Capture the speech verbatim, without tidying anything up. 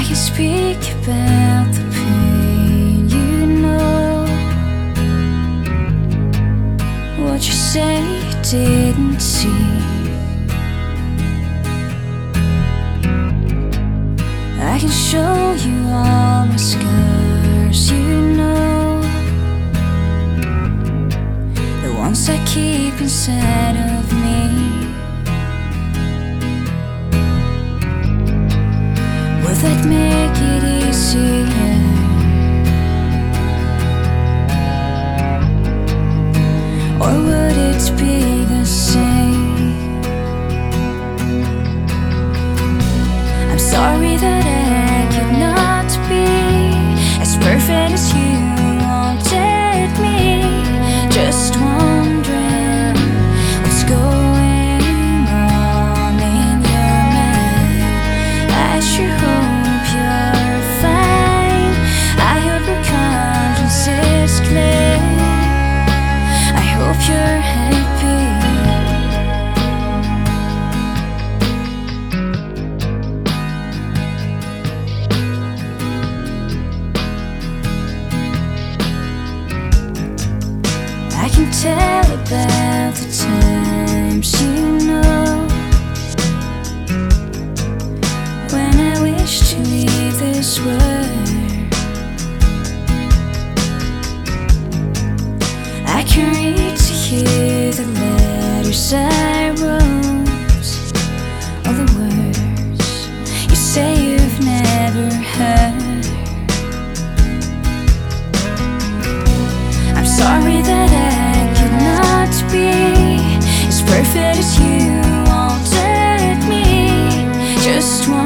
can speak about the pain, you know what you say you didn't see. I can show you all my scars, you know, the ones I keep inside of me. Would that make it easier? Or would it be the same? I'm sorry that I could not be as perfect as you wanted me. Just wondering what's going on in your mind. I sure hope you're fine. I hope your conscience is clear. I hope you're happy. I can tell about the times, you know, when I wish to leave this world. I can read to hear the letters I wrote, all the words you say you've never heard. I'm sorry that I could not be as perfect as you wanted me. Just